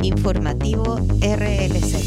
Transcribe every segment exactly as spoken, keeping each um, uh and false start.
Informativo R L Z.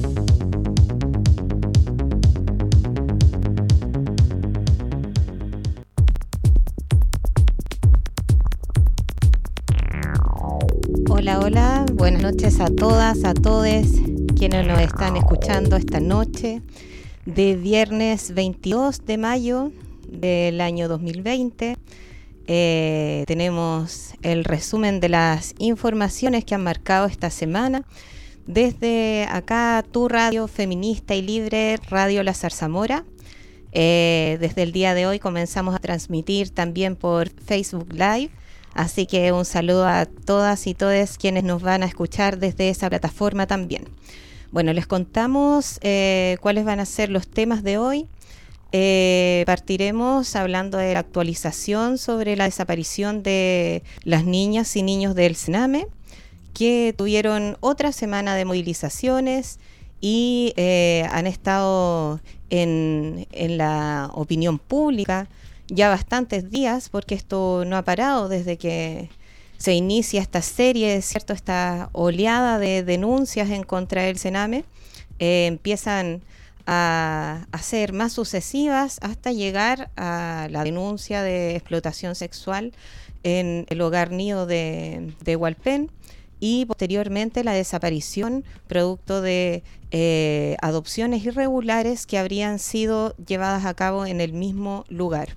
Hola, hola, buenas noches a todas, a todes quienes nos están escuchando esta noche de viernes veintidós de mayo del año dos mil veinte. Eh, tenemos el resumen de las informaciones que han marcado esta semana desde acá, tu radio feminista y libre, Radio La Zarzamora. Eh, desde el día de hoy comenzamos a transmitir también por Facebook Live, así que un saludo a todas y todos quienes nos van a escuchar desde esa plataforma también. Bueno, les contamos eh, cuáles van a ser los temas de hoy. Eh, partiremos hablando de la actualización sobre la desaparición de las niñas y niños del Sename, que tuvieron otra semana de movilizaciones y eh, han estado en, en la opinión pública ya bastantes días, porque esto no ha parado desde que se inicia esta serie, ¿cierto? Esta oleada de denuncias en contra del Sename. Eh, empiezan a, a ser más sucesivas hasta llegar a la denuncia de explotación sexual en el hogar nido de, de Hualpén, y posteriormente la desaparición producto de eh, adopciones irregulares que habrían sido llevadas a cabo en el mismo lugar.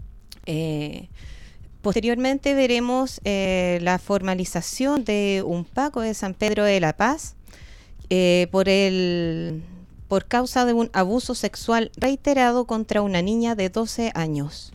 Eh, posteriormente veremos eh, la formalización de un Paco de San Pedro de la Paz eh, por el por causa de un abuso sexual reiterado contra una niña de doce años.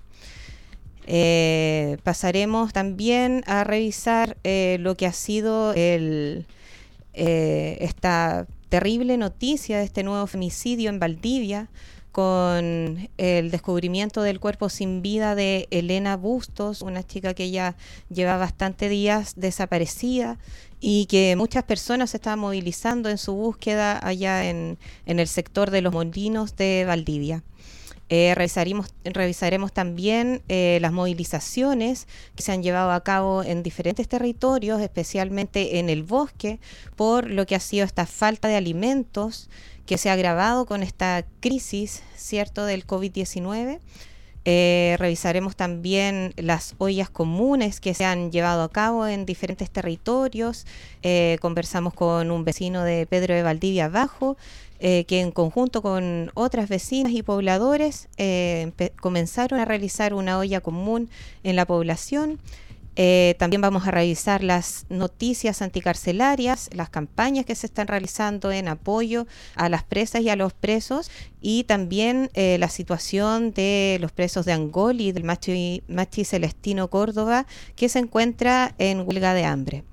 Eh, pasaremos también a revisar eh, lo que ha sido el, eh, esta terrible noticia de este nuevo femicidio en Valdivia, con el descubrimiento del cuerpo sin vida de Elena Bustos, una chica que ya lleva bastante días desaparecida y que muchas personas se estaban movilizando en su búsqueda allá en, en el sector de Los Molinos de Valdivia. Eh, revisaremos, revisaremos también eh, las movilizaciones que se han llevado a cabo en diferentes territorios, especialmente en el bosque, por lo que ha sido esta falta de alimentos que se ha agravado con esta crisis, ¿cierto?, del COVID diecinueve. Eh, revisaremos también las ollas comunes que se han llevado a cabo en diferentes territorios. Eh, conversamos con un vecino de Pedro de Valdivia Bajo, eh, que en conjunto con otras vecinas y pobladores eh, comenzaron a realizar una olla común en la población. Eh, también vamos a revisar las noticias anticarcelarias, las campañas que se están realizando en apoyo a las presas y a los presos, y también eh, la situación de los presos de Angol y del Machi, Machi Celestino Córdoba, que se encuentra en huelga de hambre.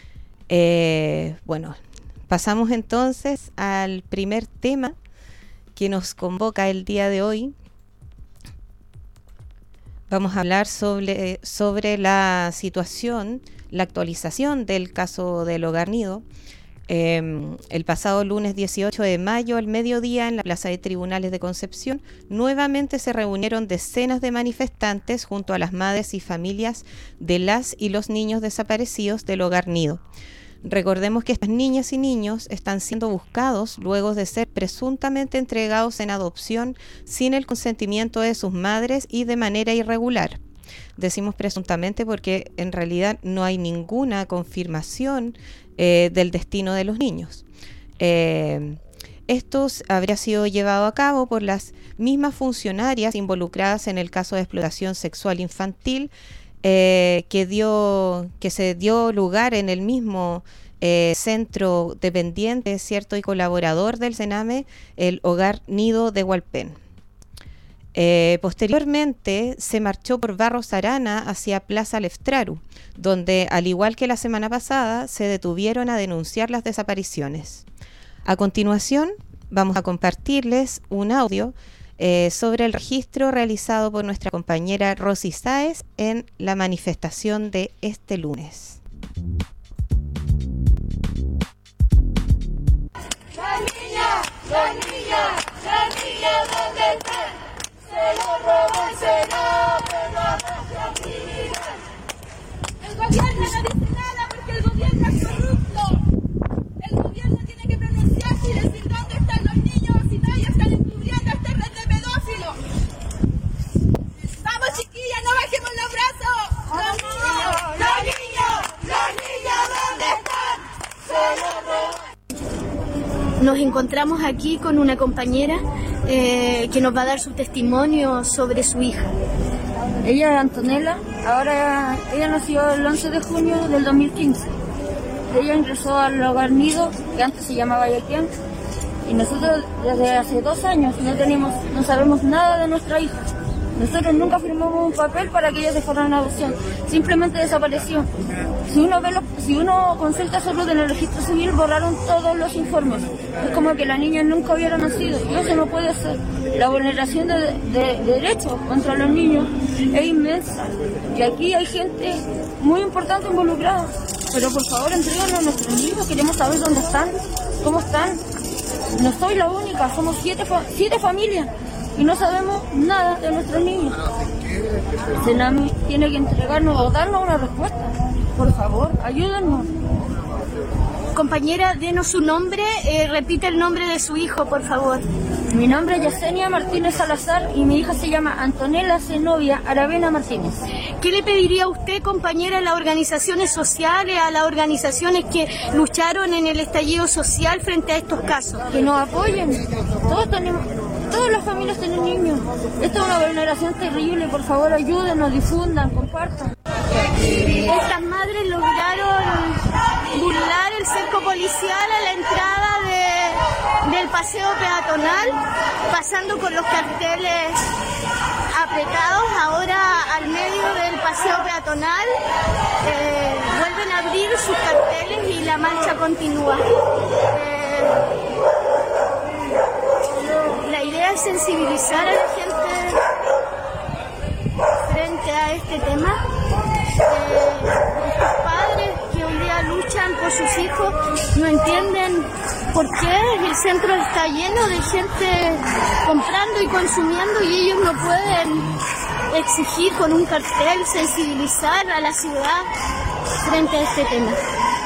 Eh, bueno, pasamos entonces al primer tema que nos convoca el día de hoy. Vamos a hablar sobre, sobre la situación, la actualización del caso del Hogar Nido. Eh, el pasado lunes dieciocho de mayo, al mediodía, en la Plaza de Tribunales de Concepción, nuevamente se reunieron decenas de manifestantes junto a las madres y familias de las y los niños desaparecidos del Hogar Nido. Recordemos que estas niñas y niños están siendo buscados luego de ser presuntamente entregados en adopción sin el consentimiento de sus madres y de manera irregular. Decimos presuntamente porque en realidad no hay ninguna confirmación eh, del destino de los niños. Eh, Esto habría sido llevado a cabo por las mismas funcionarias involucradas en el caso de explotación sexual infantil, Eh, que dio que se dio lugar en el mismo eh, centro dependiente, cierto, y colaborador del Sename, el Hogar Nido de Hualpén. Eh, posteriormente se marchó por Barros Arana hacia Plaza Leftraru, donde, al igual que la semana pasada, se detuvieron a denunciar las desapariciones. A continuación vamos a compartirles un audio Eh, sobre el registro realizado por nuestra compañera Rosy Sáez en la manifestación de este lunes. ¡La niña! ¡La niña! ¡La niña! ¿Dónde están? Se lo robó el Sename, no hace actividad. El gobierno no dice nada porque el gobierno es corrupto. Nos encontramos aquí con una compañera eh, que nos va a dar su testimonio sobre su hija. Ella es Antonella, ahora ella nació el once de junio del dos mil quince. Ella ingresó al hogar nido, que antes se llamaba Yaquén, y nosotros desde hace dos años no tenemos, no sabemos nada de nuestra hija. Nosotros nunca firmamos un papel para que ella se fuera en adopción, simplemente desapareció. Si uno ve los, si uno consulta solo en el registro civil, borraron todos los informes. Es como que la niña nunca hubiera nacido, y eso no puede ser. La vulneración de, de, de derechos contra los niños es inmensa, y aquí hay gente muy importante involucrada. Pero por favor, entréganos a nuestros niños, queremos saber dónde están, cómo están. No soy la única, somos siete, siete familias. Y no sabemos nada de nuestros niños. Sename tiene que entregarnos o darnos una respuesta. Por favor, ayúdennos. Compañera, denos su nombre, eh, repite el nombre de su hijo, por favor. Mi nombre es Yesenia Martínez Salazar y mi hija se llama Antonella Zenobia Aravena Martínez. ¿Qué le pediría a usted, compañera, a las organizaciones sociales, a las organizaciones que lucharon en el estallido social frente a estos casos? Que nos apoyen. Todos tenemos... Todas las familias tienen niños. Esta es una vulneración terrible. Por favor, ayúdenos, difundan, compartan. Estas madres lograron burlar el cerco policial a la entrada de, del paseo peatonal, pasando con los carteles apretados. Ahora, al medio del paseo peatonal, eh, vuelven a abrir sus carteles y la marcha continúa. Eh, La idea es sensibilizar a la gente frente a este tema. Eh, estos padres que hoy día luchan por sus hijos no entienden por qué el centro está lleno de gente comprando y consumiendo y ellos no pueden exigir con un cartel, sensibilizar a la ciudad frente a este tema.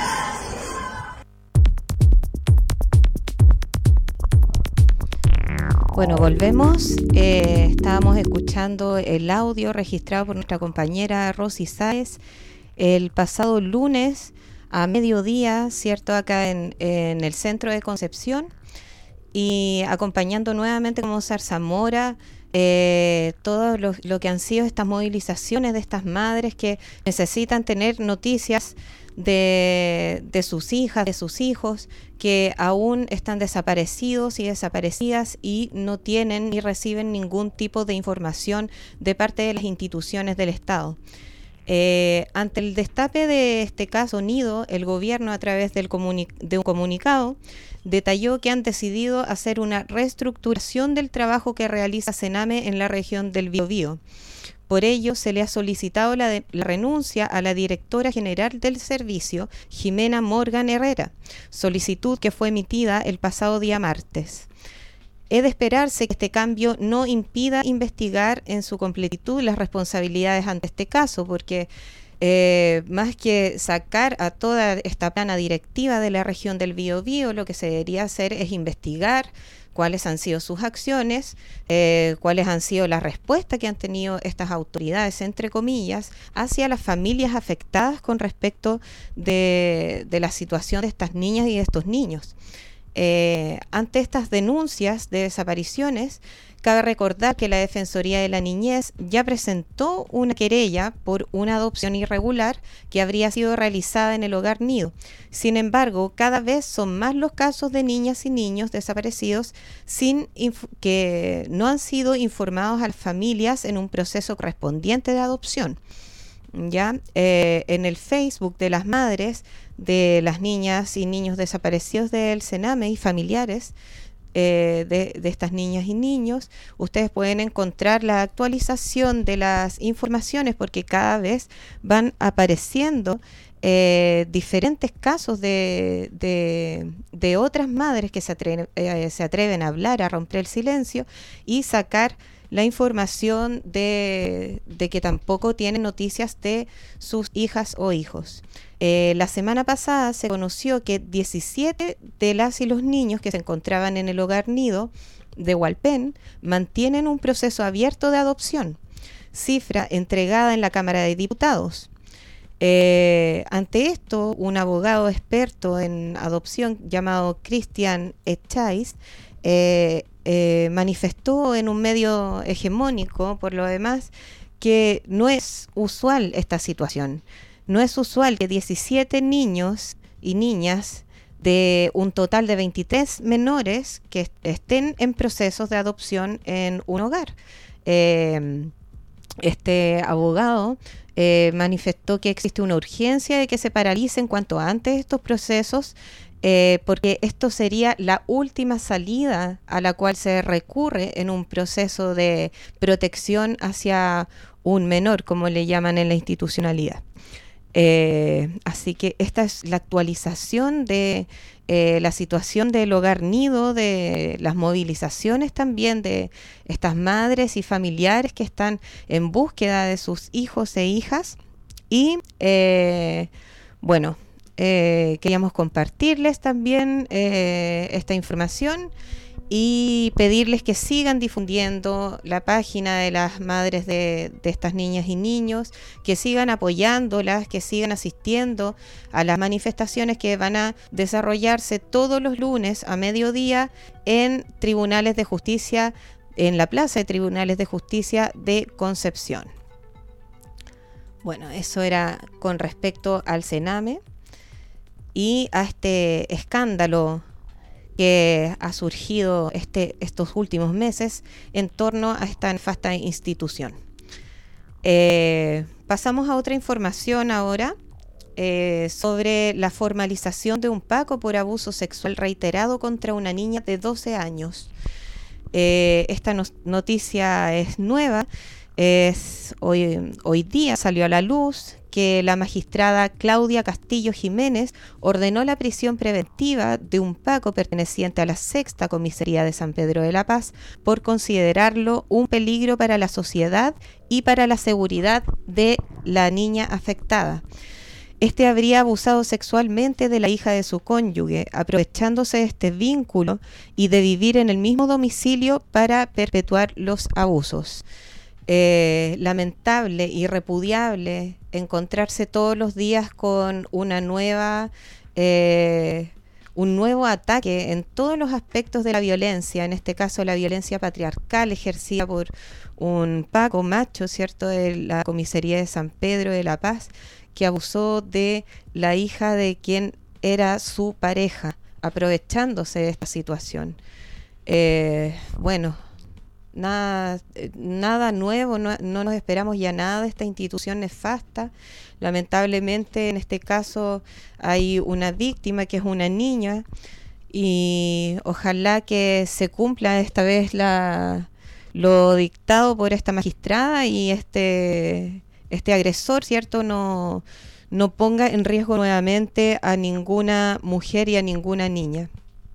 Bueno, volvemos. Eh, estábamos escuchando el audio registrado por nuestra compañera Rosy Sáez el pasado lunes a mediodía, ¿cierto? Acá en, en el centro de Concepción, y acompañando nuevamente como zarzamora eh, todo lo, lo que han sido estas movilizaciones de estas madres que necesitan tener noticias de, de sus hijas, de sus hijos, que aún están desaparecidos y desaparecidas y no tienen ni reciben ningún tipo de información de parte de las instituciones del Estado. Eh, ante el destape de este caso Nido, el gobierno, a través del comuni- de un comunicado, detalló que han decidido hacer una reestructuración del trabajo que realiza Sename en la región del Biobío. Por ello, se le ha solicitado la, de, la renuncia a la directora general del servicio, Jimena Morgan Herrera, solicitud que fue emitida el pasado día martes. Es de esperarse que este cambio no impida investigar en su completitud las responsabilidades ante este caso, porque eh, más que sacar a toda esta plana directiva de la región del Biobío, lo que se debería hacer es investigar cuáles han sido sus acciones, eh, cuáles han sido las respuestas que han tenido estas autoridades, entre comillas, hacia las familias afectadas con respecto de, de la situación de estas niñas y de estos niños. Eh, ante estas denuncias de desapariciones, cabe recordar que la Defensoría de la Niñez ya presentó una querella por una adopción irregular que habría sido realizada en el hogar Nido. Sin embargo, cada vez son más los casos de niñas y niños desaparecidos sin inf- que no han sido informados a las familias en un proceso correspondiente de adopción. Ya eh, en el Facebook de las madres de las niñas y niños desaparecidos del Sename y familiares eh, de, de estas niñas y niños, ustedes pueden encontrar la actualización de las informaciones, porque cada vez van apareciendo eh, diferentes casos de, de, de otras madres que se atreven, eh, se atreven a hablar, a romper el silencio y sacar la información de, de que tampoco tienen noticias de sus hijas o hijos. Eh, la semana pasada se conoció que diecisiete de las y los niños que se encontraban en el hogar Nido de Hualpén mantienen un proceso abierto de adopción, cifra entregada en la Cámara de Diputados. Eh, ante esto, un abogado experto en adopción llamado Christian Echais eh, eh, manifestó en un medio hegemónico, por lo demás, que no es usual esta situación. No es usual que diecisiete niños y niñas de un total de veintitrés menores que est- estén en procesos de adopción en un hogar. Eh, este abogado eh, manifestó que existe una urgencia de que se paralicen cuanto antes estos procesos, eh, porque esto sería la última salida a la cual se recurre en un proceso de protección hacia un menor, como le llaman en la institucionalidad. Eh, así que esta es la actualización de eh, la situación del hogar nido, de las movilizaciones también de estas madres y familiares que están en búsqueda de sus hijos e hijas. Y eh, bueno, eh, queríamos compartirles también eh, esta información y pedirles que sigan difundiendo la página de las madres de, de estas niñas y niños, que sigan apoyándolas, que sigan asistiendo a las manifestaciones que van a desarrollarse todos los lunes a mediodía en tribunales de justicia, en la plaza de tribunales de justicia de Concepción. Bueno, eso era con respecto al Sename y a este escándalo que ha surgido este, estos últimos meses en torno a esta nefasta institución. Eh, pasamos a otra información ahora eh, sobre la formalización de un PACO por abuso sexual reiterado contra una niña de doce años. Eh, esta no- noticia es nueva, es hoy, hoy día salió a la luz que la magistrada Claudia Castillo Jiménez ordenó la prisión preventiva de un PACO perteneciente a la Sexta Comisaría de San Pedro de la Paz por considerarlo un peligro para la sociedad y para la seguridad de la niña afectada. Este habría abusado sexualmente de la hija de su cónyuge, aprovechándose de este vínculo y de vivir en el mismo domicilio para perpetuar los abusos. Eh, lamentable y repudiable encontrarse todos los días con una nueva, eh, un nuevo ataque en todos los aspectos de la violencia, en este caso la violencia patriarcal ejercida por un PACO macho, ¿cierto?, de la Comisaría de San Pedro de la Paz, que abusó de la hija de quien era su pareja, aprovechándose de esta situación. Eh, bueno, Nada, nada nuevo, no, no nos esperamos ya nada de esta institución nefasta. Lamentablemente en este caso hay una víctima que es una niña y ojalá que se cumpla esta vez la, lo dictado por esta magistrada y este, este agresor, ¿cierto?, no, no ponga en riesgo nuevamente a ninguna mujer y a ninguna niña.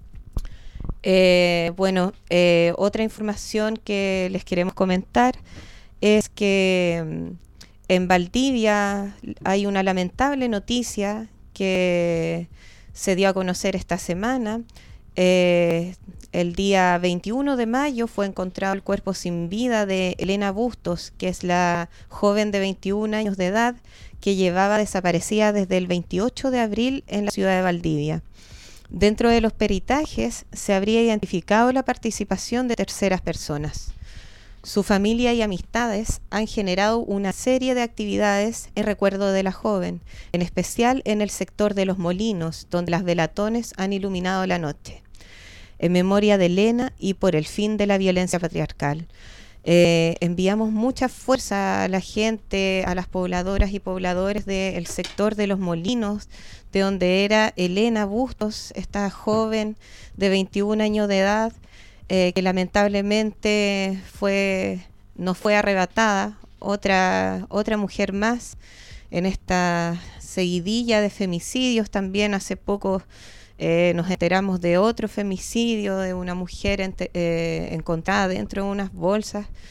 Eh, bueno, eh, otra información que les queremos comentar es que mm, en Valdivia hay una lamentable noticia que se dio a conocer esta semana. Eh, el día veintiuno de mayo fue encontrado el cuerpo sin vida de Elena Bustos, que es la joven de veintiún años de edad que llevaba desaparecida desde el veintiocho de abril en la ciudad de Valdivia. Dentro de los peritajes se habría identificado la participación de terceras personas. Su familia y amistades han generado una serie de actividades en recuerdo de la joven, en especial en el sector de Los Molinos, donde las velatones han iluminado la noche, en memoria de Elena y por el fin de la violencia patriarcal. Eh, enviamos mucha fuerza a la gente, a las pobladoras y pobladores del sector de Los Molinos, de donde era Elena Bustos, esta joven de veintiún años de edad, eh, que lamentablemente fue, nos fue arrebatada, otra, otra mujer más en esta seguidilla de femicidios. También hace poco Eh, nos enteramos de otro femicidio de una mujer ente, eh, encontrada dentro de unas bolsas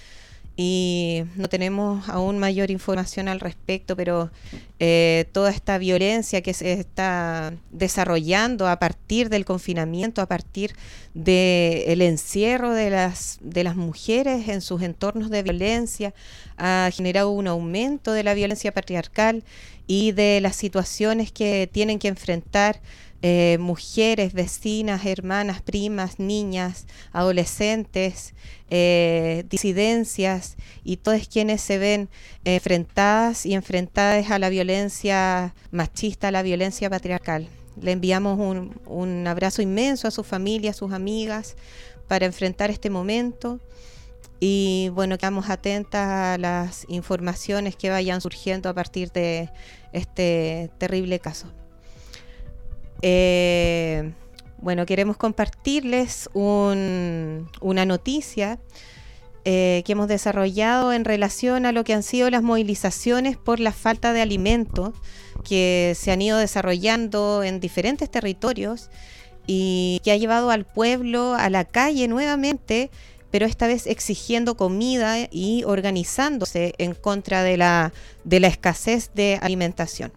y no tenemos aún mayor información al respecto, pero eh, toda esta violencia que se está desarrollando a partir del confinamiento, a partir del encierro de las, de las mujeres en sus entornos de violencia, ha generado un aumento de la violencia patriarcal y de las situaciones que tienen que enfrentar Eh, mujeres, vecinas, hermanas, primas, niñas, adolescentes, eh, disidencias y todas quienes se ven eh, enfrentadas y enfrentadas a la violencia machista, a la violencia patriarcal. Le enviamos un, un abrazo inmenso a su familia, a sus amigas, para enfrentar este momento. Y bueno, quedamos atentas a las informaciones que vayan surgiendo a partir de este terrible caso. Eh, bueno, queremos compartirles un, una noticia eh, que hemos desarrollado en relación a lo que han sido las movilizaciones por la falta de alimentos que se han ido desarrollando en diferentes territorios y que ha llevado al pueblo a la calle nuevamente, pero esta vez exigiendo comida y organizándose en contra de la, de la escasez de alimentación.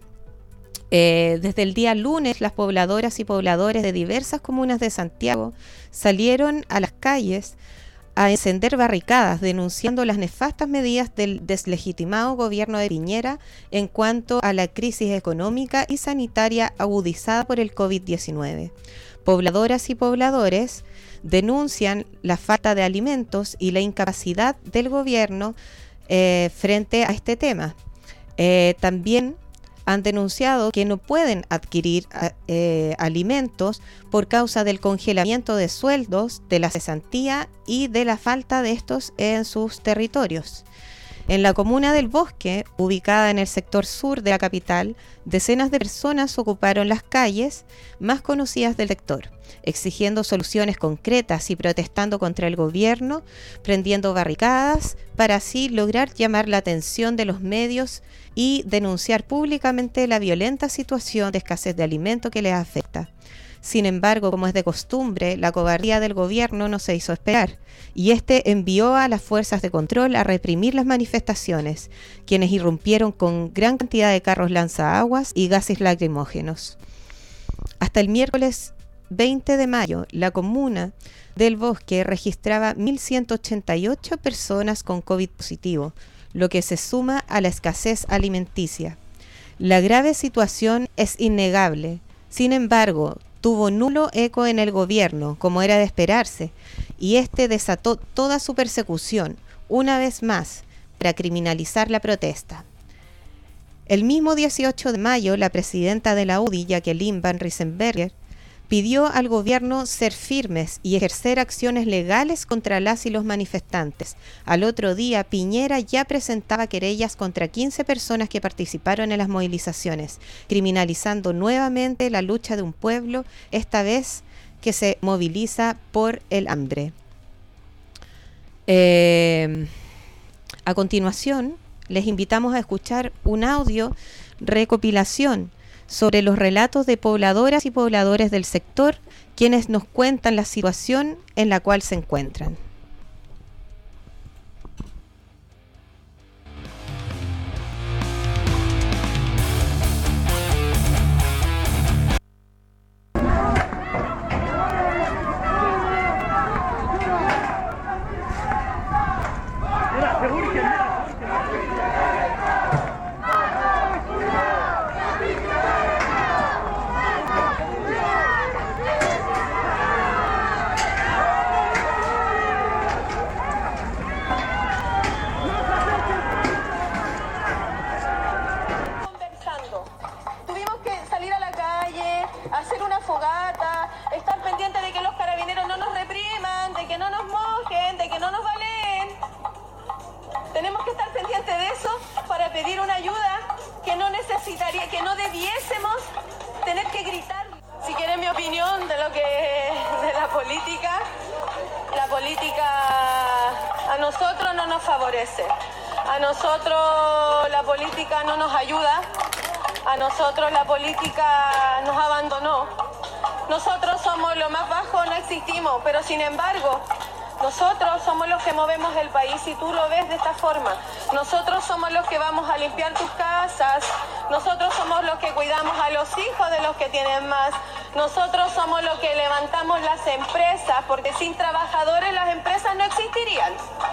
Eh, desde el día lunes, las pobladoras y pobladores de diversas comunas de Santiago salieron a las calles a encender barricadas, denunciando las nefastas medidas del deslegitimado gobierno de Piñera en cuanto a la crisis económica y sanitaria agudizada por el COVID diecinueve. Pobladoras y pobladores denuncian la falta de alimentos y la incapacidad del gobierno eh, frente a este tema. Eh, también han denunciado que no pueden adquirir eh, alimentos por causa del congelamiento de sueldos, de la cesantía y de la falta de estos en sus territorios. En la comuna del Bosque, ubicada en el sector sur de la capital, decenas de personas ocuparon las calles más conocidas del sector, exigiendo soluciones concretas y protestando contra el gobierno, prendiendo barricadas para así lograr llamar la atención de los medios y denunciar públicamente la violenta situación de escasez de alimento que les afecta. Sin embargo, como es de costumbre, la cobardía del gobierno no se hizo esperar y este envió a las fuerzas de control a reprimir las manifestaciones, quienes irrumpieron con gran cantidad de carros lanzaaguas y gases lacrimógenos. Hasta el miércoles veinte de mayo, la comuna del Bosque registraba mil ciento ochenta y ocho personas con COVID positivo, lo que se suma a la escasez alimenticia. La grave situación es innegable. Sin embargo, tuvo nulo eco en el gobierno, como era de esperarse, y este desató toda su persecución, una vez más, para criminalizar la protesta. El mismo dieciocho de mayo, la presidenta de la U D I, Jacqueline Van Riesenberger, pidió al gobierno ser firmes y ejercer acciones legales contra las y los manifestantes. Al otro día, Piñera ya presentaba querellas contra quince personas que participaron en las movilizaciones, criminalizando nuevamente la lucha de un pueblo, esta vez que se moviliza por el hambre. Eh, a continuación, les invitamos a escuchar un audio recopilación sobre los relatos de pobladoras y pobladores del sector, quienes nos cuentan la situación en la cual se encuentran. A nosotros la política no nos ayuda, a nosotros la política nos abandonó. Nosotros somos lo más bajo, no existimos, pero sin embargo, Nosotros somos los que movemos el país y tú lo ves de esta forma. Nosotros somos los que vamos a limpiar tus casas. Nosotros somos los que cuidamos a los hijos de los que tienen más. Nosotros somos los que levantamos las empresas, porque sin trabajadores las empresas no existirían.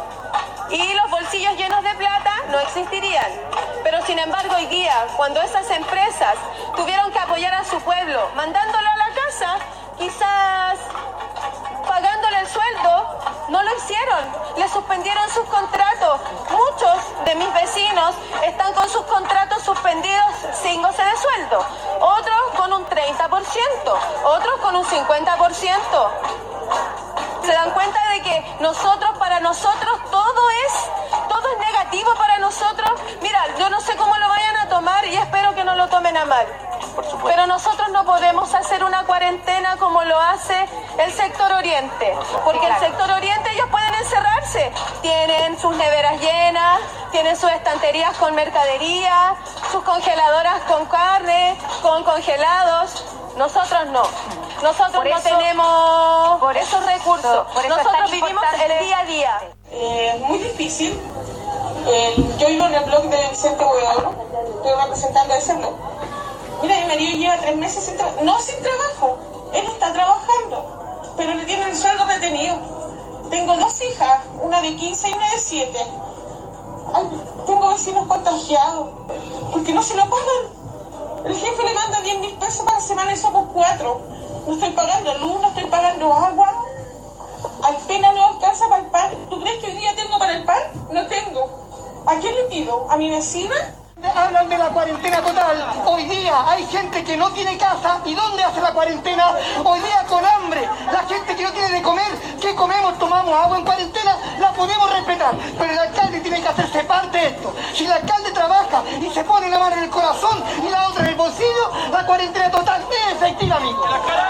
Y los bolsillos llenos de plata no existirían. Pero sin embargo hoy día, cuando esas empresas tuvieron que apoyar a su pueblo, mandándolo a la casa, quizás pagándole el sueldo, no lo hicieron. Le suspendieron sus contratos. Muchos de mis vecinos están con sus contratos suspendidos sin goce de sueldo. Otros con un treinta por ciento, otros con un cincuenta por ciento. Se dan cuenta de que nosotros, para nosotros, todo es, todo es negativo para nosotros. Mira, yo no sé cómo lo vayan a tomar y espero que no lo tomen a mal. Pero nosotros no podemos hacer una cuarentena como lo hace el sector oriente. Porque el sector oriente ellos pueden encerrarse. Tienen sus neveras llenas, tienen sus estanterías con mercadería, sus congeladoras con carne, con congelados. Nosotros no. Nosotros por no eso, tenemos por esos recursos. Por eso nosotros vivimos el día a día. Eh, muy difícil. Eh, yo vivo en el blog de Vicente Huidobro. Estoy representando ese blog. Mira, mi marido lleva tres meses sin trabajo. No sin trabajo. Él está trabajando. Pero le tienen el sueldo retenido. Tengo dos hijas. Una de quince y una de siete. Ay, tengo vecinos contagiados. Porque no se lo pagan. El jefe le manda diez mil pesos para la semana y somos cuatro. No estoy pagando luz, no estoy pagando agua. Apenas no alcanza para el pan. ¿Tú crees que hoy día tengo para el pan? No tengo. ¿A quién le pido? ¿A mi vecina? Hablan de la cuarentena total. Hoy día hay gente que no tiene casa. ¿Y dónde hace la cuarentena? Hoy día con hambre. La gente que no tiene de comer, ¿qué comemos? Tomamos agua en cuarentena, la podemos respetar. Pero el alcalde tiene que hacerse parte de esto. Si el alcalde trabaja y se pone la mano en el corazón y la otra en el bolsillo, la cuarentena total es efectiva, amigo.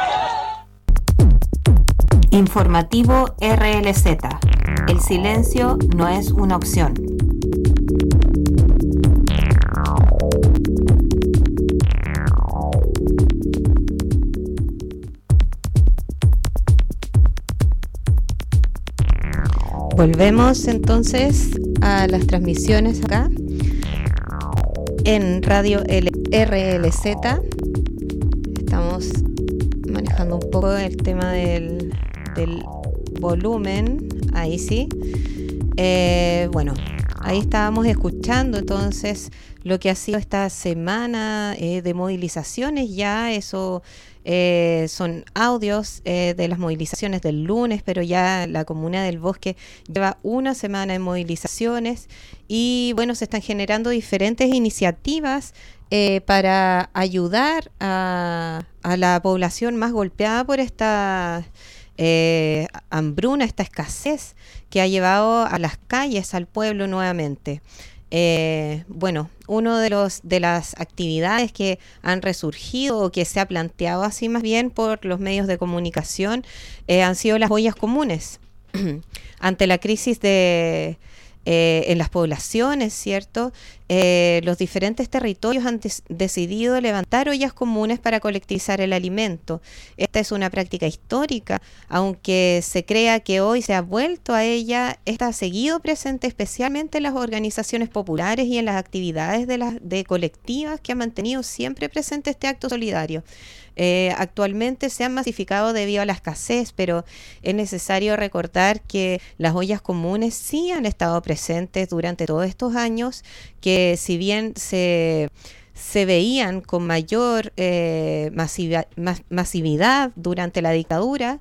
Informativo R L Z. El silencio no es una opción. Volvemos entonces a las transmisiones acá en Radio R L Z. Estamos manejando un poco el tema del, del volumen. Ahí sí. Eh, bueno, ahí estábamos escuchando entonces lo que ha sido esta semana eh, de movilizaciones. Ya eso eh, son audios eh, de las movilizaciones del lunes, pero ya la Comuna del Bosque lleva una semana en movilizaciones y bueno, se están generando diferentes iniciativas eh, para ayudar a, a la población más golpeada por esta eh, hambruna, esta escasez que ha llevado a las calles, al pueblo nuevamente. Eh, bueno, uno de los de las actividades que han resurgido o que se ha planteado así más bien por los medios de comunicación eh, han sido las ollas comunes ante la crisis de eh, en las poblaciones, ¿cierto? Eh, los diferentes territorios han des- decidido levantar ollas comunes para colectivizar el alimento. Esta es una práctica histórica, aunque se crea que hoy se ha vuelto a ella, esta ha seguido presente especialmente en las organizaciones populares y en las actividades de las de colectivas que han mantenido siempre presente este acto solidario. Eh, actualmente se han masificado debido a la escasez, pero es necesario recordar que las ollas comunes sí han estado presentes durante todos estos años, que si bien se, se veían con mayor eh, masiva, mas, masividad durante la dictadura,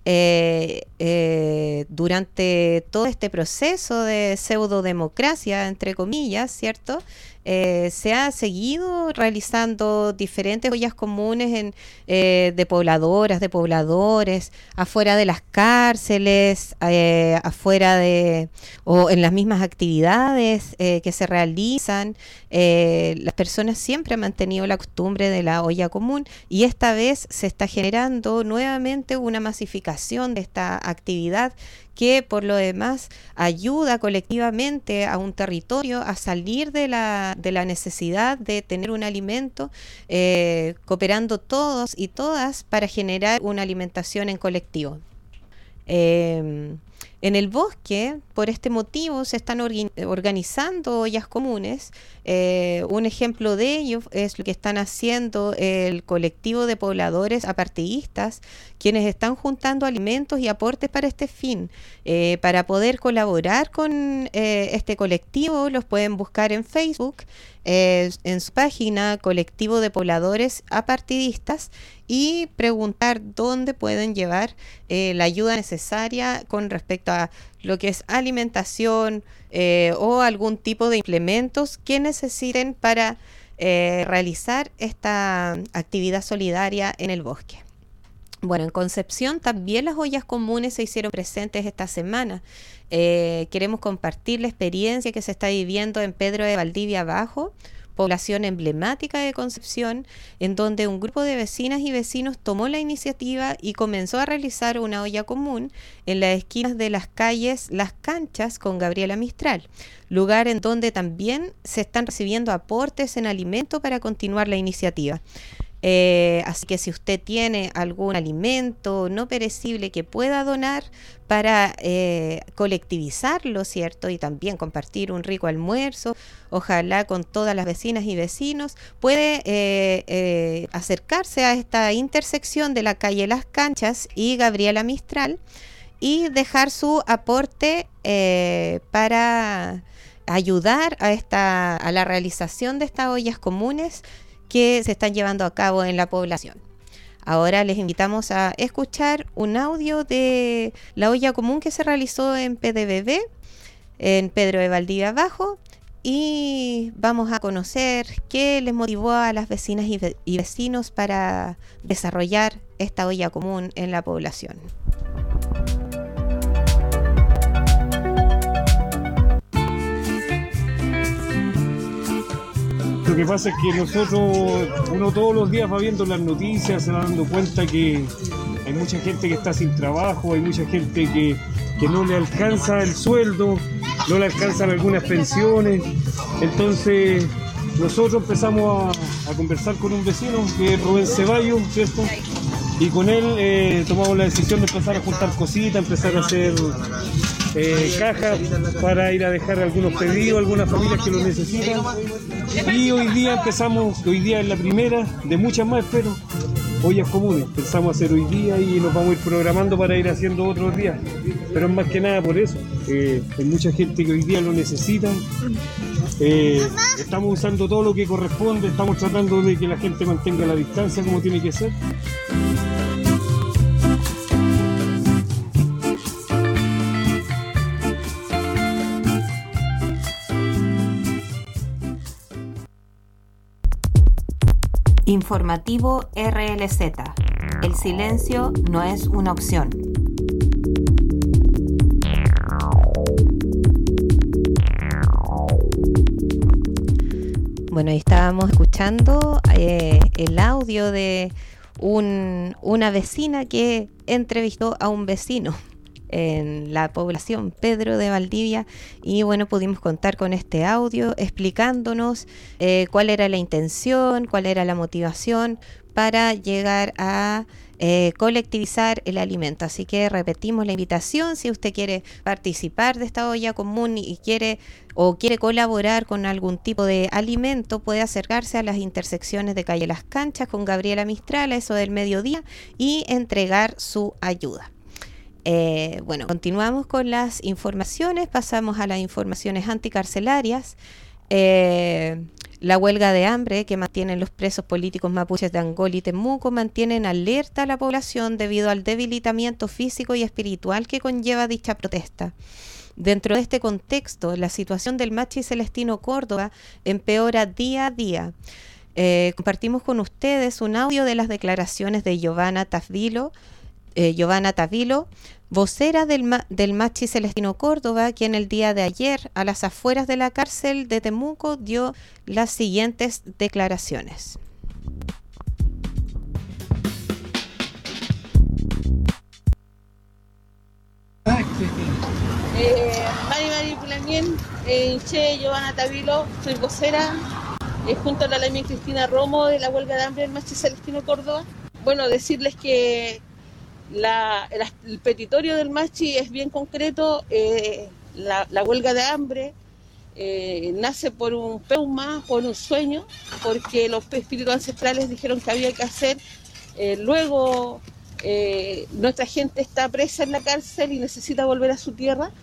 eh, eh, durante todo este proceso de pseudodemocracia, entre comillas, ¿cierto? Eh, se ha seguido realizando diferentes ollas comunes en, eh, de pobladoras, de pobladores, afuera de las cárceles, eh, afuera de, o en las mismas actividades eh, que se realizan. Eh, las personas siempre han mantenido la costumbre de la olla común y esta vez se está generando nuevamente una masificación de esta actividad que por lo demás ayuda colectivamente a un territorio a salir de la, de la necesidad de tener un alimento, eh, cooperando todos y todas para generar una alimentación en colectivo. Eh, En el bosque, por este motivo, se están orgi- organizando ollas comunes. Eh, un ejemplo de ello es lo que están haciendo el colectivo de pobladores apartidistas, quienes están juntando alimentos y aportes para este fin. Eh, para poder colaborar con eh, este colectivo, los pueden buscar en Facebook, eh, en su página Colectivo de Pobladores Apartidistas, y preguntar dónde pueden llevar eh, la ayuda necesaria con respecto a lo que es alimentación eh, o algún tipo de implementos que necesiten para eh, realizar esta actividad solidaria en el bosque. Bueno, en Concepción también las ollas comunes se hicieron presentes esta semana. Eh, queremos compartir la experiencia que se está viviendo en Pedro de Valdivia Bajo, población emblemática de Concepción, en donde un grupo de vecinas y vecinos tomó la iniciativa y comenzó a realizar una olla común en las esquinas de las calles Las Canchas con Gabriela Mistral, lugar en donde también se están recibiendo aportes en alimento para continuar la iniciativa. Eh, así que si usted tiene algún alimento no perecible que pueda donar para eh, colectivizarlo, ¿cierto? Y también compartir un rico almuerzo, ojalá con todas las vecinas y vecinos, puede eh, eh, acercarse a esta intersección de la calle Las Canchas y Gabriela Mistral y dejar su aporte eh, para ayudar a, esta, a la realización de estas ollas comunes que se están llevando a cabo en la población. Ahora les invitamos a escuchar un audio de la olla común que se realizó en P D B B, en Pedro de Valdivia Bajo, y vamos a conocer qué les motivó a las vecinas y, ve- y vecinos para desarrollar esta olla común en la población. Lo que pasa es que nosotros, uno todos los días va viendo las noticias, se va dando cuenta que hay mucha gente que está sin trabajo, hay mucha gente que, que no le alcanza el sueldo, no le alcanzan algunas pensiones. Entonces nosotros empezamos a, a conversar con un vecino que es Rubén Ceballos, ¿cierto? Y con él eh, tomamos la decisión de empezar a juntar cositas, empezar a hacer eh, cajas para ir a dejar algunos pedidos a algunas familias que lo necesitan. Y hoy día empezamos, hoy día es la primera de muchas más, pero ollas comunes. Pensamos hacer hoy día y nos vamos a ir programando para ir haciendo otros días. Pero es más que nada por eso. Eh, hay mucha gente que hoy día lo necesita. Eh, estamos usando todo lo que corresponde, estamos tratando de que la gente mantenga la distancia como tiene que ser. Informativo R L Z. El silencio no es una opción. Bueno, ahí estábamos escuchando eh, el audio de un, una vecina que entrevistó a un vecino en la población Pedro de Valdivia, y bueno, pudimos contar con este audio explicándonos eh, cuál era la intención, cuál era la motivación para llegar a eh, colectivizar el alimento. Así que repetimos la invitación: si usted quiere participar de esta olla común y quiere o quiere colaborar con algún tipo de alimento, puede acercarse a las intersecciones de calle Las Canchas con Gabriela Mistral a eso del mediodía y entregar su ayuda. Eh, bueno, continuamos con las informaciones, pasamos a las informaciones anticarcelarias. Eh, la huelga de hambre que mantienen los presos políticos mapuches de Angol y Temuco mantienen alerta a la población debido al debilitamiento físico y espiritual que conlleva dicha protesta. Dentro de este contexto, la situación del Machi Celestino Córdoba empeora día a día. Eh, compartimos con ustedes un audio de las declaraciones de Giovanna Tavilo, Eh, Giovanna Tavilo, vocera del, Ma- del Machi Celestino Córdoba, quien el día de ayer, a las afueras de la cárcel de Temuco, dio las siguientes declaraciones. Eh, Mari Mari Pulamien, eh, Che Giovanna Tavilo, soy vocera, eh, junto a la Laimien Cristina Romo de la huelga de hambre del Machi Celestino Córdoba. Bueno, decirles que la, el, el petitorio del Machi es bien concreto. eh, la, la huelga de hambre eh, nace por un peuma, por un sueño, porque los espíritus ancestrales dijeron que había que hacer. Eh, luego eh, nuestra gente está presa en la cárcel y necesita volver a su tierra.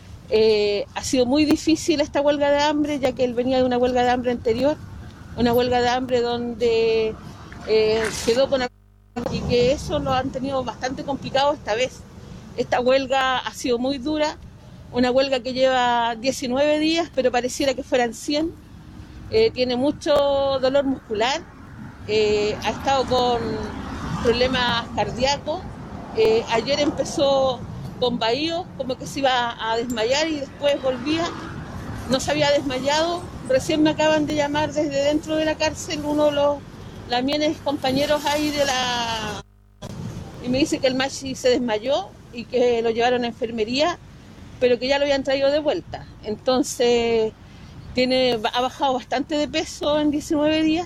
Eh, ha sido muy difícil esta huelga de hambre, ya que él venía de una huelga de hambre anterior, una huelga de hambre donde eh, quedó con y que eso lo han tenido bastante complicado esta vez. Esta huelga ha sido muy dura, una huelga que lleva diecinueve días, pero pareciera que fueran cien. Eh, tiene mucho dolor muscular, eh, ha estado con problemas cardíacos. Eh, ayer empezó con vaídos, como que se iba a desmayar y después volvía. No se había desmayado. Recién me acaban de llamar desde dentro de la cárcel uno de los lamienes compañeros ahí de la... y me dice que el Machi se desmayó y que lo llevaron a enfermería, pero que ya lo habían traído de vuelta. Entonces tiene, ha bajado bastante de peso en diecinueve días,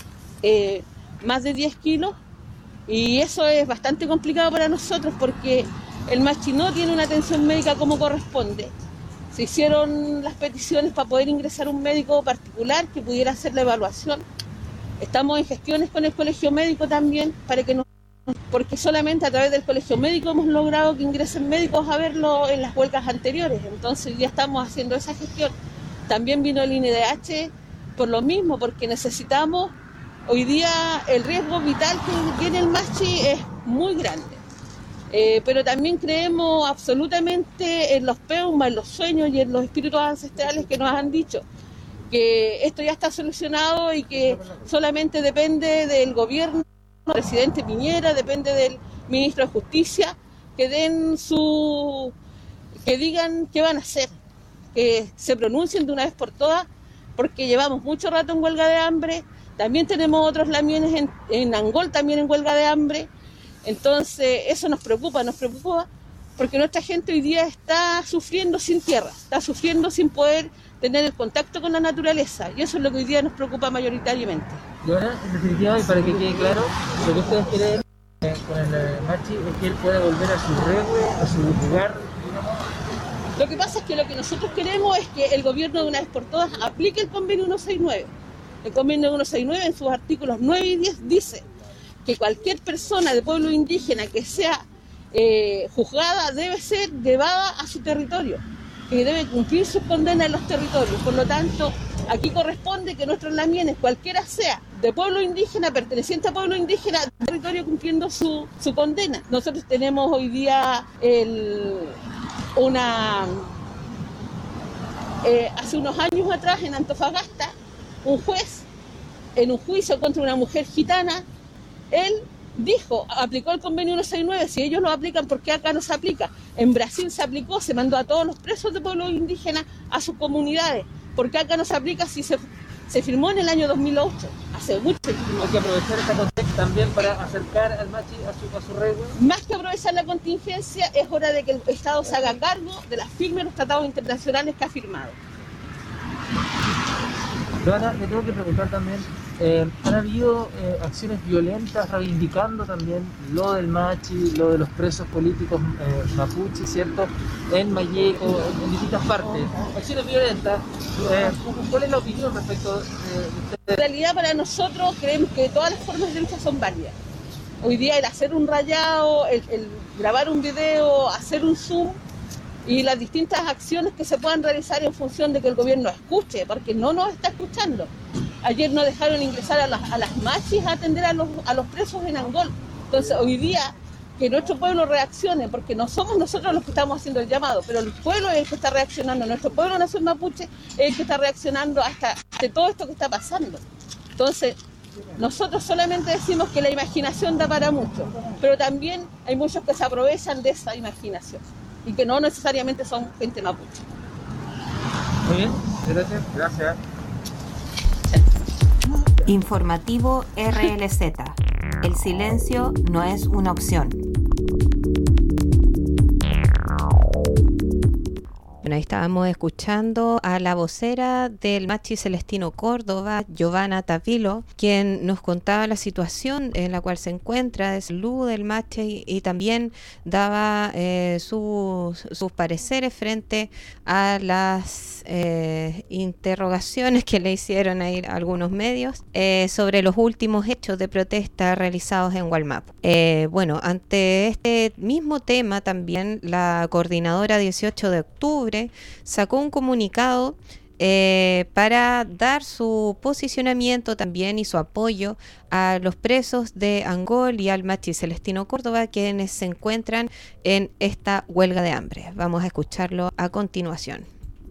eh, más de diez kilos, y eso es bastante complicado para nosotros porque el Machi no tiene una atención médica como corresponde. Se hicieron las peticiones para poder ingresar un médico particular que pudiera hacer la evaluación. Estamos en gestiones con el colegio médico también, para que nos, porque solamente a través del colegio médico hemos logrado que ingresen médicos a verlo en las huelgas anteriores. Entonces ya estamos haciendo esa gestión. También vino el I N D H por lo mismo, porque necesitamos, hoy día el riesgo vital que tiene el Machi es muy grande. Eh, pero también creemos absolutamente en los peumas, en los sueños y en los espíritus ancestrales que nos han dicho que esto ya está solucionado y que solamente depende del gobierno, del presidente Piñera, depende del ministro de Justicia, que den su, que digan qué van a hacer, que se pronuncien de una vez por todas, porque llevamos mucho rato en huelga de hambre. También tenemos otros lamienes en, en Angol, también en huelga de hambre. Entonces eso nos preocupa, nos preocupa porque nuestra gente hoy día está sufriendo sin tierra, está sufriendo sin poder tener el contacto con la naturaleza, y eso es lo que hoy día nos preocupa mayoritariamente. Y ahora, en definitiva, y para que quede claro, lo que ustedes quieren eh, con el eh, Machi es que él pueda volver a su regue, a su lugar. Lo que pasa es que lo que nosotros queremos es que el gobierno de una vez por todas aplique el convenio ciento sesenta y nueve. El convenio ciento sesenta y nueve en sus artículos nueve y diez dice que cualquier persona de pueblo indígena que sea eh, juzgada debe ser llevada a su territorio, que debe cumplir sus condenas en los territorios. Por lo tanto, aquí corresponde que nuestros lamienes, cualquiera sea, de pueblo indígena, perteneciente a pueblo indígena, de territorio cumpliendo su, su condena. Nosotros tenemos hoy día el, una... Eh, hace unos años atrás en Antofagasta, un juez, en un juicio contra una mujer gitana, él dijo, aplicó el convenio ciento sesenta y nueve, si ellos lo aplican, ¿por qué acá no se aplica? En Brasil se aplicó, se mandó a todos los presos de pueblos indígenas a sus comunidades. ¿Por qué acá no se aplica si se, se firmó en el año dos mil ocho? Hace mucho tiempo. Hay que aprovechar esta contexto también para acercar al Machi a su, a su regue. Más que aprovechar la contingencia, es hora de que el Estado se haga cargo de las firmas de los tratados internacionales que ha firmado. Joana, le tengo que preguntar también, eh, ¿han habido eh, acciones violentas reivindicando también lo del Machi, lo de los presos políticos eh, mapuche, ¿cierto? En Malleco, en distintas partes. Acciones violentas. Eh, ¿Cuál es la opinión respecto de ustedes? En realidad, para nosotros creemos que todas las formas de lucha son válidas. Hoy día el hacer un rayado, el, el grabar un video, hacer un zoom, y las distintas acciones que se puedan realizar en función de que el gobierno escuche, porque no nos está escuchando. Ayer no dejaron ingresar a las, a las machis a atender a los, a los presos en Angol. Entonces hoy día que nuestro pueblo reaccione, porque no somos nosotros los que estamos haciendo el llamado, pero el pueblo es el que está reaccionando, nuestro pueblo nación mapuche es el que está reaccionando hasta de todo esto que está pasando. Entonces nosotros solamente decimos que la imaginación da para mucho, pero también hay muchos que se aprovechan de esa imaginación y que no necesariamente son gente mapuche. Muy bien, gracias. Gracias. Informativo R L Z. El silencio no es una opción. Bueno, ahí estábamos escuchando a la vocera del Machi Celestino Córdoba, Giovanna Tavilo, quien nos contaba la situación en la cual se encuentra de salud del Machi y, y también daba eh, sus, sus pareceres frente a las eh, interrogaciones que le hicieron a, ir a algunos medios eh, sobre los últimos hechos de protesta realizados en Wallmapu. Eh, bueno, ante este mismo tema también la coordinadora dieciocho de octubre sacó un comunicado eh, para dar su posicionamiento también y su apoyo a los presos de Angol y al Machi Celestino Córdoba, quienes se encuentran en esta huelga de hambre. Vamos a escucharlo a continuación.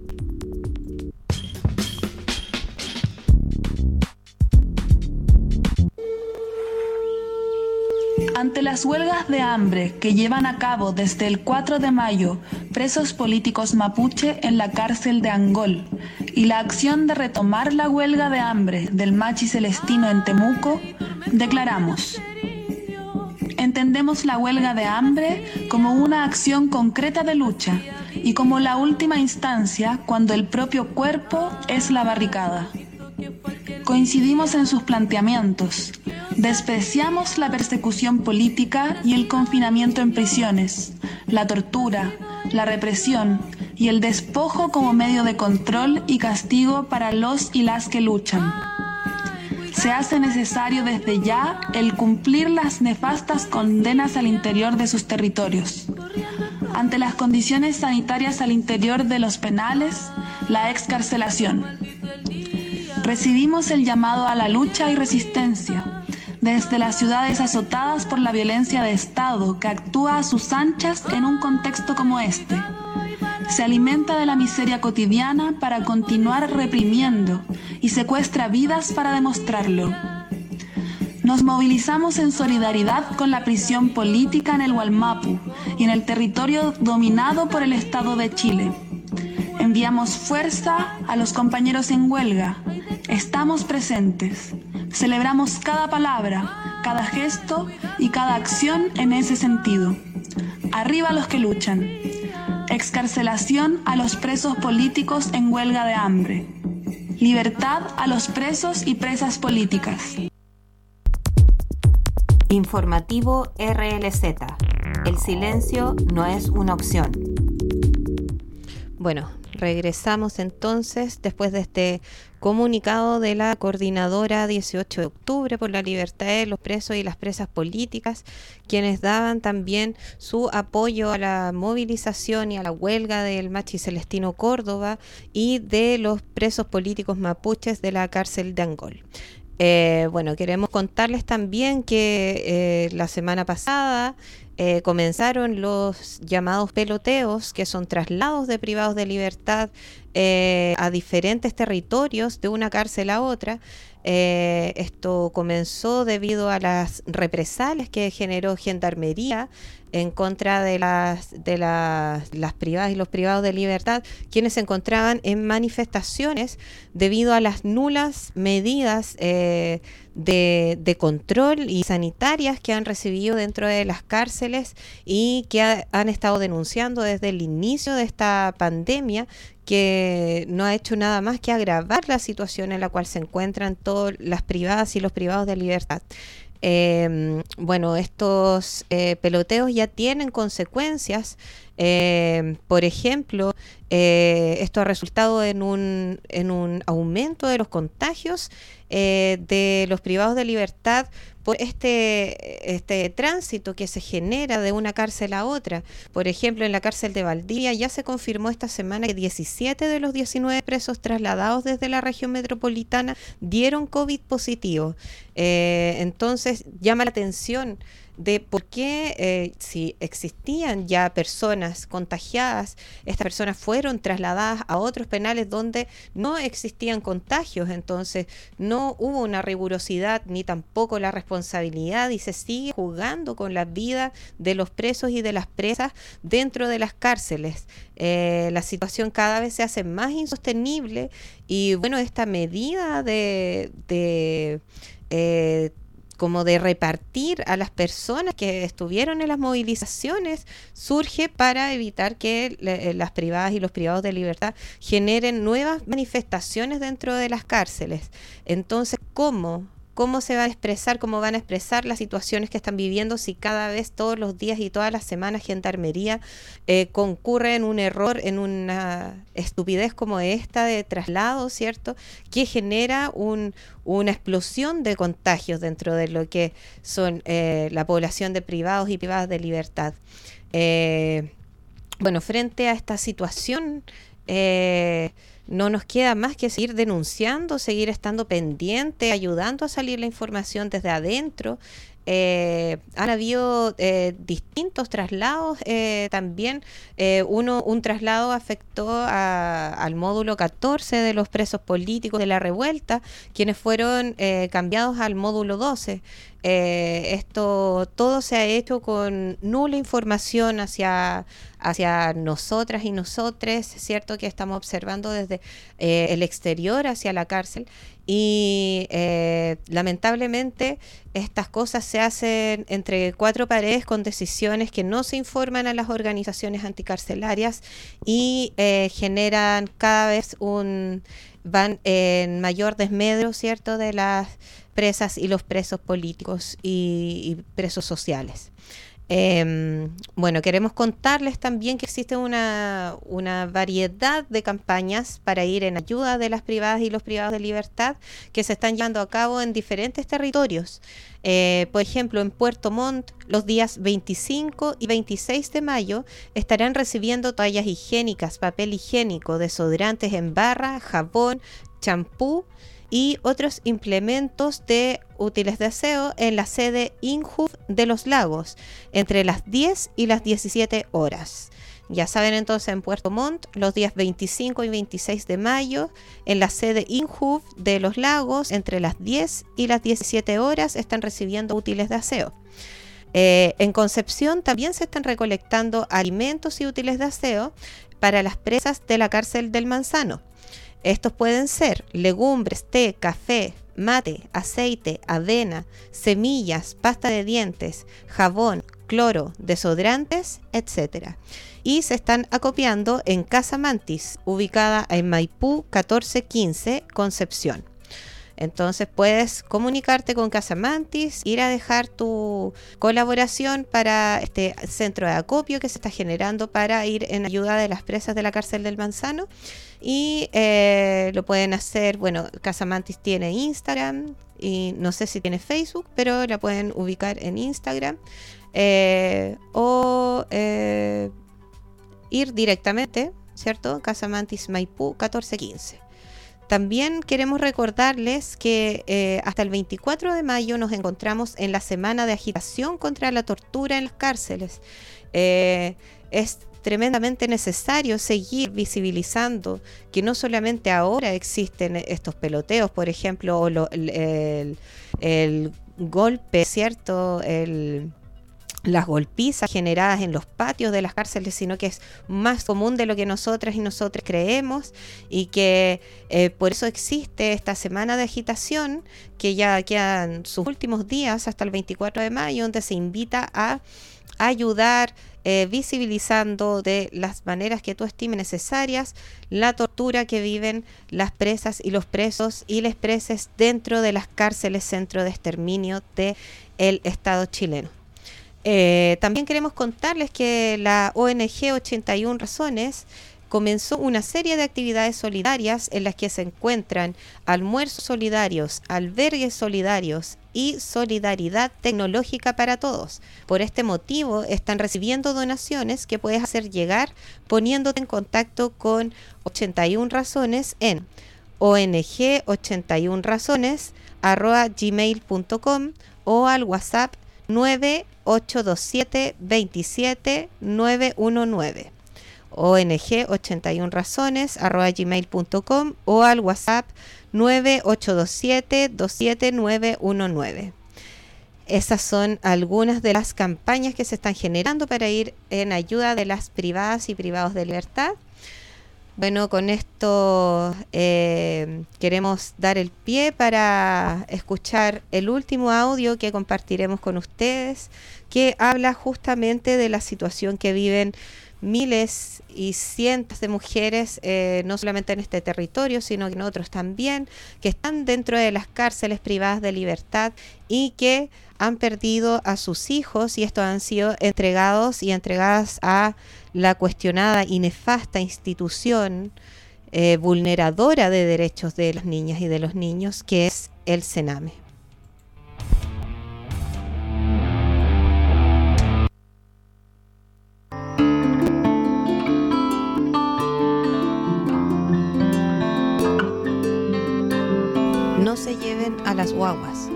Ante las huelgas de hambre que llevan a cabo desde el cuatro de mayo presos políticos mapuche en la cárcel de Angol y la acción de retomar la huelga de hambre del Machi Celestino en Temuco, declaramos: entendemos la huelga de hambre como una acción concreta de lucha y como la última instancia cuando el propio cuerpo es la barricada. Coincidimos en sus planteamientos. Despreciamos la persecución política y el confinamiento en prisiones, la tortura, la represión y el despojo como medio de control y castigo para los y las que luchan. Se hace necesario desde ya el cumplir las nefastas condenas al interior de sus territorios. Ante las condiciones sanitarias al interior de los penales, la excarcelación. Recibimos el llamado a la lucha y resistencia desde las ciudades azotadas por la violencia de Estado que actúa a sus anchas en un contexto como este. Se alimenta de la miseria cotidiana para continuar reprimiendo y secuestra vidas para demostrarlo. Nos movilizamos en solidaridad con la prisión política en el Wallmapu y en el territorio dominado por el Estado de Chile. Enviamos fuerza a los compañeros en huelga. Estamos presentes. Celebramos cada palabra, cada gesto y cada acción en ese sentido. Arriba los que luchan. Excarcelación a los presos políticos en huelga de hambre. Libertad a los presos y presas políticas. Informativo R L Z. El silencio no es una opción. Bueno, regresamos entonces después de este comunicado de la coordinadora dieciocho de octubre por la libertad de los presos y las presas políticas, quienes daban también su apoyo a la movilización y a la huelga del Machi Celestino Córdoba y de los presos políticos mapuches de la cárcel de Angol. Eh, bueno, queremos contarles también que eh, la semana pasada eh, comenzaron los llamados peloteos, que son traslados de privados de libertad eh, a diferentes territorios de una cárcel a otra. Eh, esto comenzó debido a las represalias que generó Gendarmería en contra de las de las, las privadas y los privados de libertad, quienes se encontraban en manifestaciones debido a las nulas medidas eh, de, de control y sanitarias que han recibido dentro de las cárceles y que ha, han estado denunciando desde el inicio de esta pandemia, que no ha hecho nada más que agravar la situación en la cual se encuentran todas las privadas y los privados de libertad. Eh, bueno, estos eh, peloteos ya tienen consecuencias. Eh, por ejemplo, eh, esto ha resultado en un, en un aumento de los contagios eh, de los privados de libertad por este, este tránsito que se genera de una cárcel a otra. Por ejemplo, en la cárcel de Valdivia ya se confirmó esta semana que diecisiete de los diecinueve presos trasladados desde la región metropolitana dieron COVID positivo. Eh, entonces llama la atención de por qué, eh, si existían ya personas contagiadas, estas personas fueron trasladadas a otros penales donde no existían contagios. Entonces no hubo una rigurosidad ni tampoco la responsabilidad, y se sigue jugando con la vida de los presos y de las presas dentro de las cárceles. Eh, la situación cada vez se hace más insostenible, y bueno, esta medida de, de eh, como de repartir a las personas que estuvieron en las movilizaciones, surge para evitar que le, las privadas y los privados de libertad generen nuevas manifestaciones dentro de las cárceles. Entonces, ¿cómo? ¿Cómo se va a expresar, cómo van a expresar las situaciones que están viviendo si cada vez, todos los días y todas las semanas, Gendarmería eh, concurre en un error, en una estupidez como esta de traslado, ¿cierto? Que genera un, una explosión de contagios dentro de lo que son eh, la población de privados y privadas de libertad. Eh, bueno, frente a esta situación, eh, no nos queda más que seguir denunciando, seguir estando pendiente, ayudando a salir la información desde adentro. Eh, han habido eh, distintos traslados eh, también. Eh, uno, un traslado afectó a, al módulo catorce de los presos políticos de la revuelta, quienes fueron eh, cambiados al módulo doce. Eh, esto todo se ha hecho con nula información hacia, hacia nosotras y nosotres, ¿cierto? Que estamos observando desde eh, el exterior hacia la cárcel. Y eh, lamentablemente estas cosas se hacen entre cuatro paredes con decisiones que no se informan a las organizaciones anticarcelarias y eh, generan cada vez un van en mayor desmedro, ¿cierto?, de las presas y los presos políticos y, y presos sociales. Eh, bueno, queremos contarles también que existe una, una variedad de campañas para ir en ayuda de las privadas y los privados de libertad que se están llevando a cabo en diferentes territorios. Eh, por ejemplo, en Puerto Montt, los días veinticinco y veintiséis de mayo estarán recibiendo toallas higiénicas, papel higiénico, desodorantes en barra, jabón, champú y otros implementos de útiles de aseo en la sede INJUV de Los Lagos entre las diez y las diecisiete horas. Ya saben, entonces, en Puerto Montt, los días veinticinco y veintiséis de mayo, en la sede INJUV de Los Lagos entre las diez y las diecisiete horas están recibiendo útiles de aseo. Eh, en Concepción también se están recolectando alimentos y útiles de aseo para las presas de la cárcel del Manzano. Estos pueden ser legumbres, té, café, mate, aceite, avena, semillas, pasta de dientes, jabón, cloro, desodorantes, etcétera. Y se están acopiando en Casa Mantis, ubicada en Maipú catorce quince, Concepción. Entonces puedes comunicarte con Casa Mantis, ir a dejar tu colaboración para este centro de acopio que se está generando para ir en ayuda de las presas de la cárcel del Manzano. Y eh, lo pueden hacer, bueno, Casa Mantis tiene Instagram y no sé si tiene Facebook, pero la pueden ubicar en Instagram eh, o eh, ir directamente, ¿cierto? Casa Mantis Maipú catorce quince. También queremos recordarles que eh, hasta el veinticuatro de mayo nos encontramos en la semana de agitación contra la tortura en las cárceles. Eh, es tremendamente necesario seguir visibilizando que no solamente ahora existen estos peloteos, por ejemplo, o lo, el, el, el golpe, ¿cierto?, el... las golpizas generadas en los patios de las cárceles, sino que es más común de lo que nosotras y nosotros creemos, y que eh, por eso existe esta semana de agitación que ya quedan sus últimos días hasta el veinticuatro de mayo, donde se invita a ayudar eh, visibilizando de las maneras que tú estimes necesarias la tortura que viven las presas y los presos y les preses dentro de las cárceles centro de exterminio del Estado chileno. Eh, también queremos contarles que la O N G ochenta y una Razones comenzó una serie de actividades solidarias en las que se encuentran almuerzos solidarios, albergues solidarios y solidaridad tecnológica para todos. Por este motivo están recibiendo donaciones que puedes hacer llegar poniéndote en contacto con ochenta y una Razones en O N G ochenta y una razones arroba gmail punto com o al WhatsApp nueve ocho dos siete, veintisiete, nueve uno nueve. O N G ochenta y una razones arroba gmail punto com o al WhatsApp nueve ocho dos siete, veintisiete, nueve uno nueve. Esas son algunas de las campañas que se están generando para ir en ayuda de las privadas y privados de libertad. Bueno, con esto eh, queremos dar el pie para escuchar el último audio que compartiremos con ustedes, que habla justamente de la situación que viven miles y cientos de mujeres, eh, no solamente en este territorio, sino en otros también, que están dentro de las cárceles privadas de libertad y que han perdido a sus hijos, y estos han sido entregados y entregadas a la cuestionada y nefasta institución eh, vulneradora de derechos de las niñas y de los niños, que es el CENAME. No se lleven a las guaguas.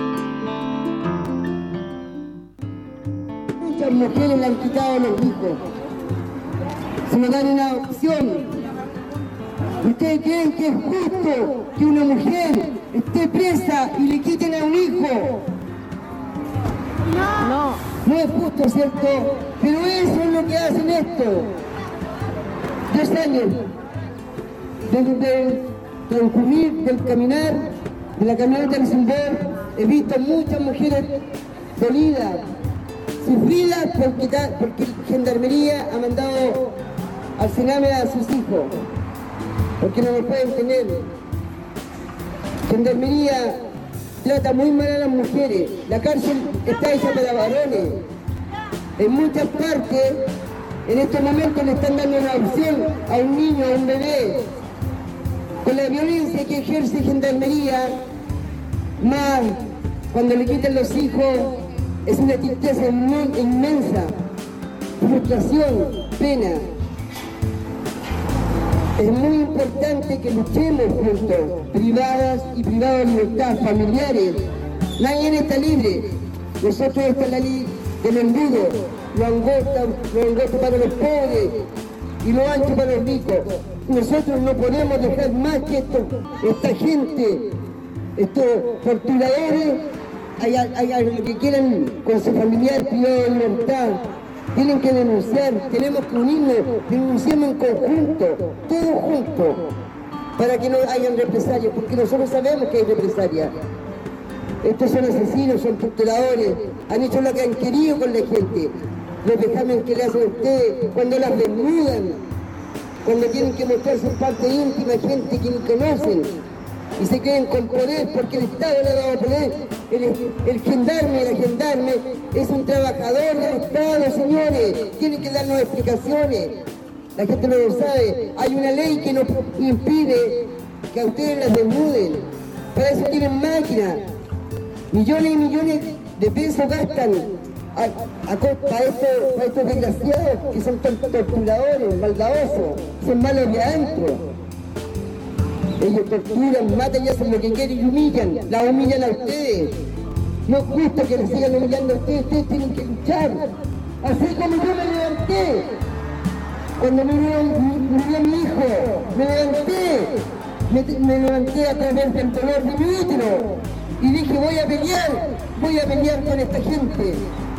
Muchas mujeres le han quitado los hijos, se lo dan en adopción. ¿Ustedes creen que es justo que una mujer esté presa y le quiten a un hijo? No. No es justo, ¿cierto? Pero eso es lo que hacen esto. Tres años desde el transcurrir del caminar, de la camioneta del Simbor, he visto muchas mujeres dolidas, sufridas porque, porque Gendarmería ha mandado al CENAME a sus hijos, porque no los pueden tener. Gendarmería trata muy mal a las mujeres, la cárcel está hecha para varones. En muchas partes, en estos momentos le están dando una opción a un niño, a un bebé. Con la violencia que ejerce Gendarmería, más cuando le quitan los hijos, es una tristeza inmensa, frustración, pena. Es muy importante que luchemos juntos, privadas y privados de libertad, familiares. Nadie está libre. Nosotros esta es la ley del embudo, lo angosto, lo angosto para los pobres y lo ancho para los ricos. Nosotros no podemos dejar más que esto, esta gente, estos torturadores, hagan lo que quieran con su familiar privado de libertad. Tienen que denunciar, tenemos que unirnos, denunciemos en conjunto, todos juntos, para que no hayan represalias, porque nosotros sabemos que hay represalias. Estos son asesinos, son torturadores, han hecho lo que han querido con la gente. Los vejámenes que le hacen a ustedes cuando las desnudan, cuando tienen que mostrar su parte íntima a gente que ni conocen y se creen con poder porque el Estado le ha dado poder. El, el gendarme, la gendarme es un trabajador del Estado, señores. Tienen que darnos explicaciones. La gente no lo sabe. Hay una ley que nos impide que a ustedes las desnuden. Para eso tienen máquinas. Millones y millones de pesos gastan a, a, a, estos, a estos desgraciados que son torturadores, maldadosos, son malos de adentro. Ellos torturan, matan y hacen lo que quieren y humillan, la humillan a ustedes. No es justo que les sigan humillando a ustedes, ustedes tienen que luchar. Así como yo me levanté, cuando murió, murió mi hijo, me levanté, me, me levanté a través del dolor de mi útero y dije voy a pelear, voy a pelear con esta gente.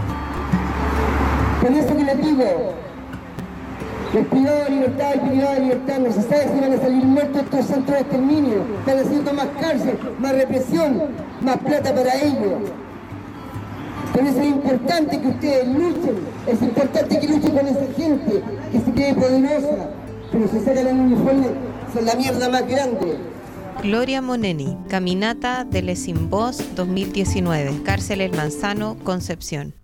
Por eso que les digo, los privados de libertad y privados de libertad no se sabe si van a salir muertos estos centros de exterminio. Están haciendo más cárcel, más represión, más plata para ellos. Por eso es importante que ustedes luchen, es importante que luchen con esa gente que se cree poderosa, pero se sacan el uniforme, son la mierda más grande. Gloria Moneni, Caminata de Les Sin Voz dos mil diecinueve, Cárcel El Manzano, Concepción.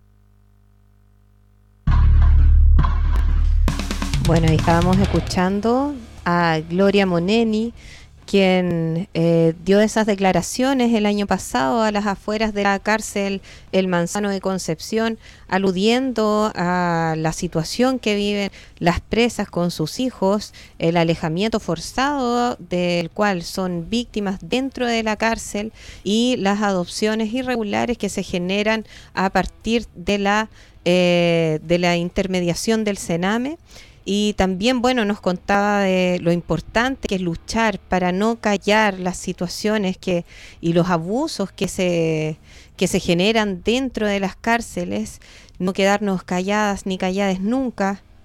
Bueno, ahí estábamos escuchando a Gloria Moneni, quien eh, dio esas declaraciones el año pasado a las afueras de la cárcel El Manzano de Concepción, aludiendo a la situación que viven las presas con sus hijos, el alejamiento forzado del cual son víctimas dentro de la cárcel y las adopciones irregulares que se generan a partir de la, eh, de la intermediación del CENAME. Y también, bueno, nos contaba de lo importante que es luchar para no callar las situaciones que y los abusos que se que se generan dentro de las cárceles, no quedarnos calladas ni calladas nunca,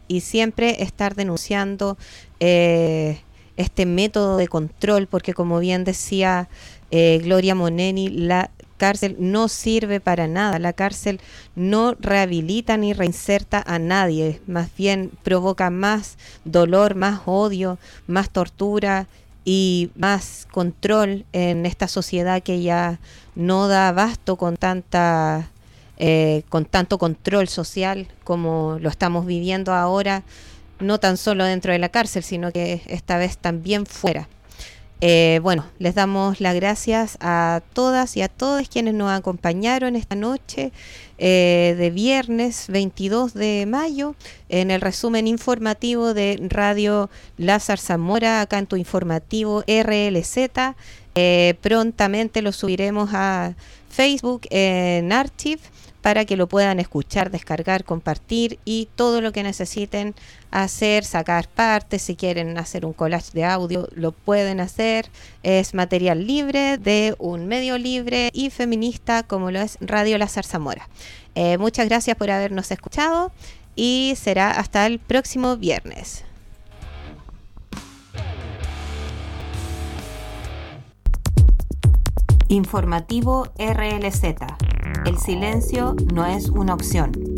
y siempre estar denunciando eh, este método de control, porque como bien decía eh, Gloria Moneni, la cárcel no sirve para nada, la cárcel no rehabilita ni reinserta a nadie, más bien provoca más dolor, más odio, más tortura y más control en esta sociedad que ya no da abasto con tanta eh, con tanto control social como lo estamos viviendo ahora, no tan solo dentro de la cárcel, sino que esta vez también fuera. Eh, bueno, les damos las gracias a todas y a todos quienes nos acompañaron esta noche eh, de viernes veintidós de mayo en el resumen informativo de Radio Lázaro Zamora, acá en tu informativo R L Z. Eh, prontamente lo subiremos a Facebook en Archive para que lo puedan escuchar, descargar, compartir y todo lo que necesiten hacer, sacar partes, si quieren hacer un collage de audio, lo pueden hacer. Es material libre de un medio libre y feminista como lo es Radio Lázaro Zamora. Eh, muchas gracias por habernos escuchado y será hasta el próximo viernes. Informativo R L Z. El silencio no es una opción.